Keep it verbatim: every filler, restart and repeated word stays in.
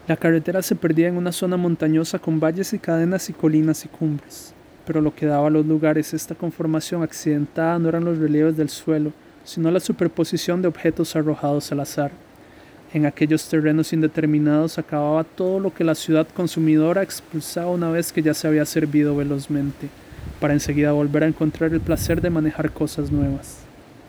La carretera se perdía en una zona montañosa con valles y cadenas y colinas y cumbres, pero lo que daba a los lugares esta conformación accidentada no eran los relieves del suelo, sino la superposición de objetos arrojados al azar. En aquellos terrenos indeterminados acababa todo lo que la ciudad consumidora expulsaba una vez que ya se había servido velozmente, para enseguida volver a encontrar el placer de manejar cosas nuevas.